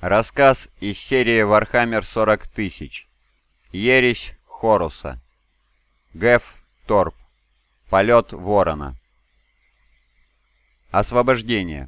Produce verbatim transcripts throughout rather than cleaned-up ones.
Рассказ из серии Warhammer сорок тысяч. Ересь Хоруса. Геф Торп. Полет ворона. Освобождение.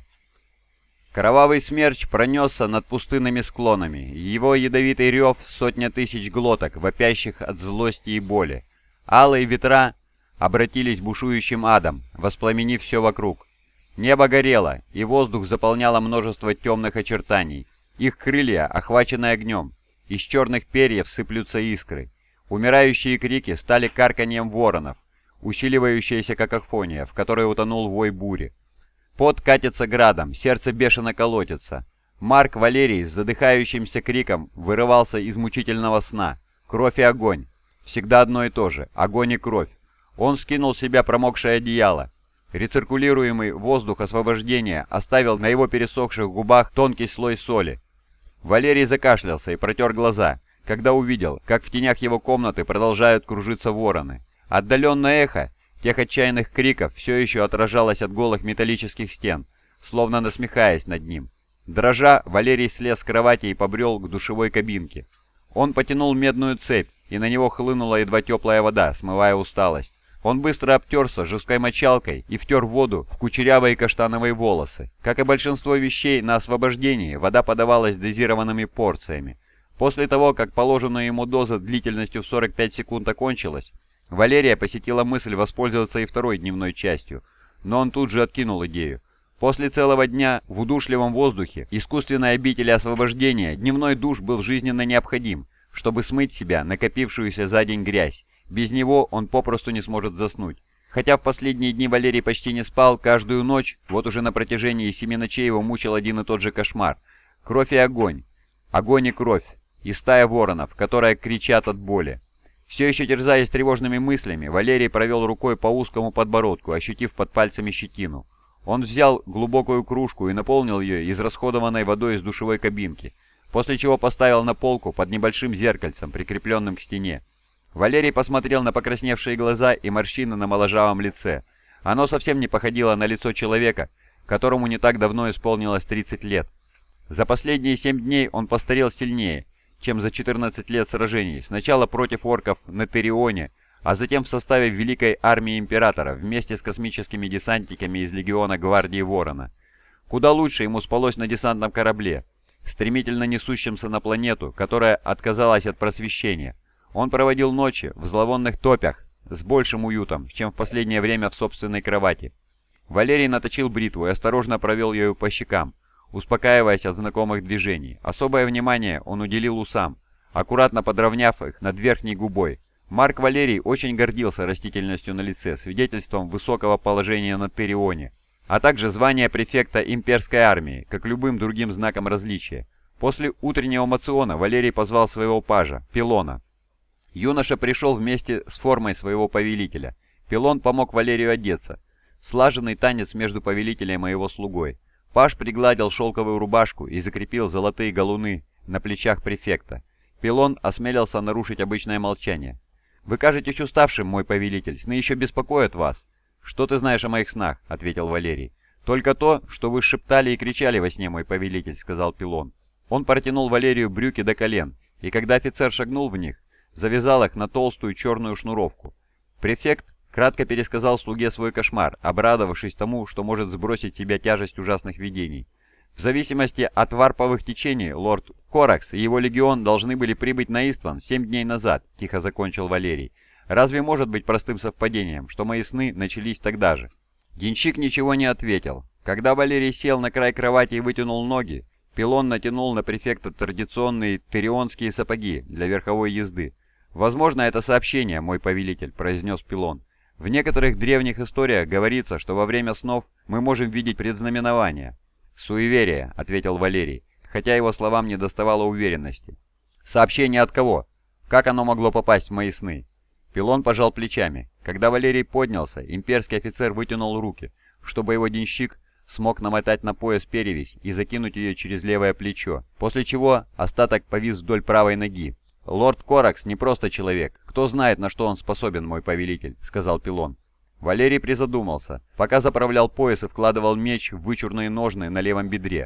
Кровавый смерч пронесся над пустынными склонами. Его ядовитый рев — сотня тысяч глоток, вопящих от злости и боли. Алые ветра обратились бушующим адом, воспламенив все вокруг. Небо горело, и воздух заполняло множество темных очертаний. Их крылья, охваченные огнем, из черных перьев сыплются искры. Умирающие крики стали карканьем воронов, усиливающаяся какофония, в которой утонул вой бури. Пот катится градом, сердце бешено колотится. Марк Валерий с задыхающимся криком вырывался из мучительного сна. Кровь и огонь. Всегда одно и то же. Огонь и кровь. Он скинул с себя промокшее одеяло. Рециркулируемый воздух освобождения оставил на его пересохших губах тонкий слой соли. Валерий закашлялся и протер глаза, когда увидел, как в тенях его комнаты продолжают кружиться вороны. Отдаленное эхо тех отчаянных криков все еще отражалось от голых металлических стен, словно насмехаясь над ним. Дрожа, Валерий слез с кровати и побрел к душевой кабинке. Он потянул медную цепь, и на него хлынула едва теплая вода, смывая усталость. Он быстро обтерся жесткой мочалкой и втер воду в кучерявые каштановые волосы. Как и большинство вещей на освобождении, вода подавалась дозированными порциями. После того, как положенная ему доза длительностью в сорок пять секунд окончилась, Валерия посетила мысль воспользоваться и второй дневной частью, но он тут же откинул идею. После целого дня в удушливом воздухе искусственной обители освобождения дневной душ был жизненно необходим, чтобы смыть себя накопившуюся за день грязь. Без него он попросту не сможет заснуть. Хотя в последние дни Валерий почти не спал, каждую ночь, вот уже на протяжении семи ночей его мучил один и тот же кошмар. Кровь и огонь. Огонь и кровь. И стая воронов, которые кричат от боли. Все еще терзаясь тревожными мыслями, Валерий провел рукой по узкому подбородку, ощутив под пальцами щетину. Он взял глубокую кружку и наполнил ее израсходованной водой из душевой кабинки, после чего поставил на полку под небольшим зеркальцем, прикрепленным к стене. Валерий посмотрел на покрасневшие глаза и морщины на моложавом лице. Оно совсем не походило на лицо человека, которому не так давно исполнилось тридцать лет. За последние семь дней он постарел сильнее, чем за четырнадцать лет сражений, сначала против орков на Терионе, а затем в составе Великой Армии Императора вместе с космическими десантниками из Легиона Гвардии Ворона. Куда лучше ему спалось на десантном корабле, стремительно несущемся на планету, которая отказалась от просвещения. Он проводил ночи в зловонных топях с большим уютом, чем в последнее время в собственной кровати. Валерий наточил бритву и осторожно провел ею по щекам, успокаиваясь от знакомых движений. Особое внимание он уделил усам, аккуратно подровняв их над верхней губой. Марк Валерий очень гордился растительностью на лице, свидетельством высокого положения на Терионе, а также звания префекта имперской армии, как любым другим знаком различия. После утреннего мациона Валерий позвал своего пажа, Пилона. Юноша пришел вместе с формой своего повелителя. Пилон помог Валерию одеться. Слаженный танец между повелителем и его слугой. Паж пригладил шелковую рубашку и закрепил золотые галуны на плечах префекта. Пилон осмелился нарушить обычное молчание. «Вы кажетесь уставшим, мой повелитель, сны еще беспокоят вас». «Что ты знаешь о моих снах?» — ответил Валерий. «Только то, что вы шептали и кричали во сне, мой повелитель», — сказал Пилон. Он протянул Валерию брюки до колен, и когда офицер шагнул в них, завязал их на толстую черную шнуровку. Префект кратко пересказал слуге свой кошмар, обрадовавшись тому, что может сбросить с себя тяжесть ужасных видений. В зависимости от варповых течений, лорд Коракс и его легион должны были прибыть на Истван семь дней назад, тихо закончил Валерий. Разве может быть простым совпадением, что мои сны начались тогда же? Денщик ничего не ответил. Когда Валерий сел на край кровати и вытянул ноги, Пилон натянул на префекта традиционные терионские сапоги для верховой езды. «Возможно, это сообщение, мой повелитель», — произнес Пилон. «В некоторых древних историях говорится, что во время снов мы можем видеть предзнаменования». «Суеверие», — ответил Валерий, хотя его словам не доставало уверенности. «Сообщение от кого? Как оно могло попасть в мои сны?» Пилон пожал плечами. Когда Валерий поднялся, имперский офицер вытянул руки, чтобы его денщик смог намотать на пояс перевязь и закинуть ее через левое плечо, после чего остаток повис вдоль правой ноги. «Лорд Коракс не просто человек. Кто знает, на что он способен, мой повелитель», — сказал Пилон. Валерий призадумался, пока заправлял пояс и вкладывал меч в вычурные ножны на левом бедре.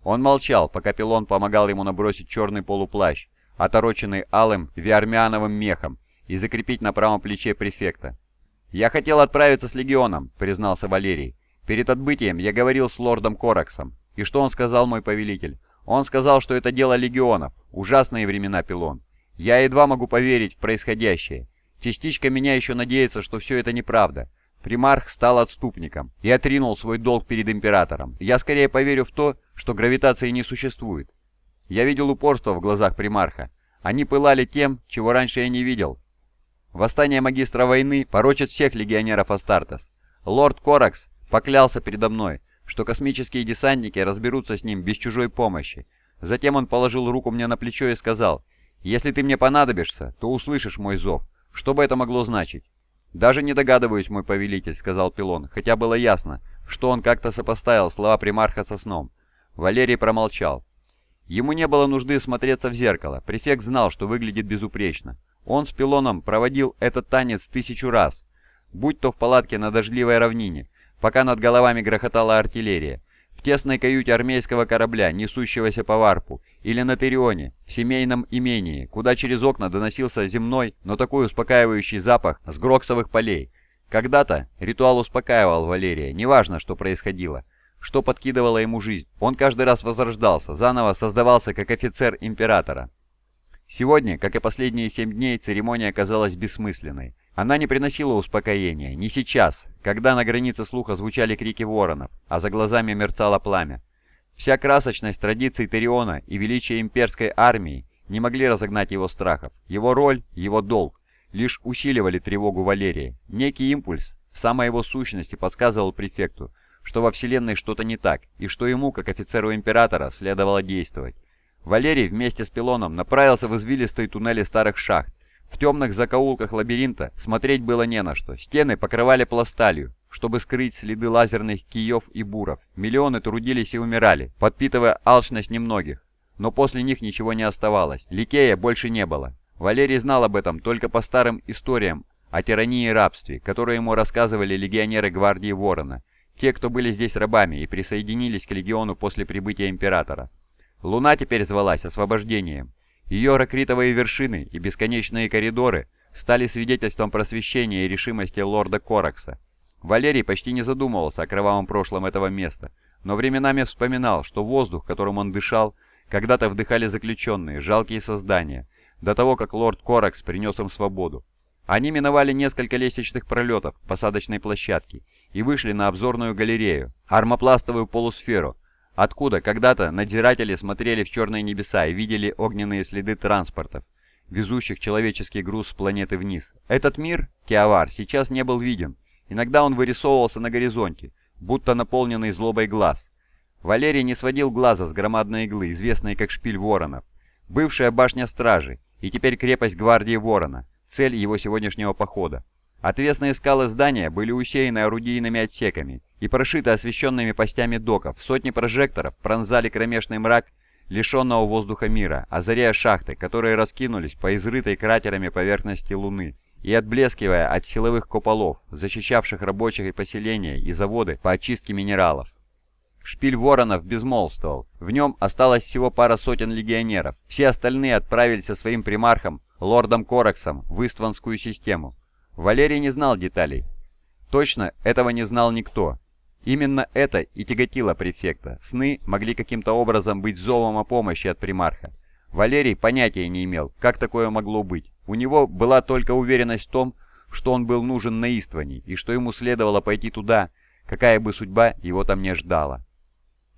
Он молчал, пока Пилон помогал ему набросить черный полуплащ, отороченный алым виармиановым мехом, и закрепить на правом плече префекта. «Я хотел отправиться с легионом», — признался Валерий. «Перед отбытием я говорил с лордом Кораксом. И что он сказал, мой повелитель? Он сказал, что это дело легионов. Ужасные времена, Пилон. Я едва могу поверить в происходящее. Частичка меня еще надеется, что все это неправда. Примарх стал отступником и отринул свой долг перед императором. Я скорее поверю в то, что гравитации не существует. Я видел упорство в глазах примарха. Они пылали тем, чего раньше я не видел. Восстание магистра войны порочит всех легионеров Астартес. Лорд Коракс поклялся передо мной, что космические десантники разберутся с ним без чужой помощи. Затем он положил руку мне на плечо и сказал: «Если ты мне понадобишься, то услышишь мой зов. Что бы это могло значить?» «Даже не догадываюсь, мой повелитель», — сказал Пилон, хотя было ясно, что он как-то сопоставил слова примарха со сном. Валерий промолчал. Ему не было нужды смотреться в зеркало. Префект знал, что выглядит безупречно. Он с Пилоном проводил этот танец тысячу раз, будь то в палатке на дождливой равнине, пока над головами грохотала артиллерия, в тесной каюте армейского корабля, несущегося по варпу, или на Терионе, в семейном имении, куда через окна доносился земной, но такой успокаивающий запах с гроксовых полей. Когда-то ритуал успокаивал Валерия, неважно, что происходило, что подкидывало ему жизнь. Он каждый раз возрождался, заново создавался как офицер императора. Сегодня, как и последние семь дней, церемония казалась бессмысленной. Она не приносила успокоения, не сейчас, когда на границе слуха звучали крики воронов, а за глазами мерцало пламя. Вся красочность традиций Териона и величие имперской армии не могли разогнать его страхов. Его роль, его долг лишь усиливали тревогу Валерия. Некий импульс в самой его сущности подсказывал префекту, что во Вселенной что-то не так, и что ему, как офицеру Императора, следовало действовать. Валерий вместе с Пилоном направился в извилистые туннели старых шахт. В темных закоулках лабиринта смотреть было не на что. Стены покрывали пласталью, чтобы скрыть следы лазерных киев и буров. Миллионы трудились и умирали, подпитывая алчность немногих. Но после них ничего не оставалось. Ликея больше не было. Валерий знал об этом только по старым историям о тирании и рабстве, которые ему рассказывали легионеры гвардии Ворона, те, кто были здесь рабами и присоединились к легиону после прибытия императора. Луна теперь звалась освобождением. Ее ракритовые вершины и бесконечные коридоры стали свидетельством просвещения и решимости лорда Коракса. Валерий почти не задумывался о кровавом прошлом этого места, но временами вспоминал, что воздух, которым он дышал, когда-то вдыхали заключенные, жалкие создания, до того, как лорд Коракс принес им свободу. Они миновали несколько лестничных пролетов посадочной площадки и вышли на обзорную галерею, армопластовую полусферу, откуда когда-то надзиратели смотрели в черные небеса и видели огненные следы транспортов, везущих человеческий груз с планеты вниз. Этот мир, Киавар, сейчас не был виден. Иногда он вырисовывался на горизонте, будто наполненный злобой глаз. Валерий не сводил глаза с громадной иглы, известной как Шпиль Воронов, бывшая башня стражи и теперь крепость гвардии Ворона, цель его сегодняшнего похода. Отвесные скалы здания были усеяны орудийными отсеками и прошиты освещенными постями доков. Сотни прожекторов пронзали кромешный мрак лишенного воздуха мира, озаряя шахты, которые раскинулись по изрытой кратерами поверхности Луны и отблескивая от силовых куполов, защищавших рабочих и поселения и заводы по очистке минералов. Шпиль Воронов безмолвствовал. В нем осталось всего пара сотен легионеров. Все остальные отправились со своим примархом, лордом Кораксом, в Истванскую систему. Валерий не знал деталей. Точно этого не знал никто. Именно это и тяготило префекта. Сны могли каким-то образом быть зовом о помощи от примарха. Валерий понятия не имел, как такое могло быть. У него была только уверенность в том, что он был нужен на Истване и что ему следовало пойти туда, какая бы судьба его там не ждала.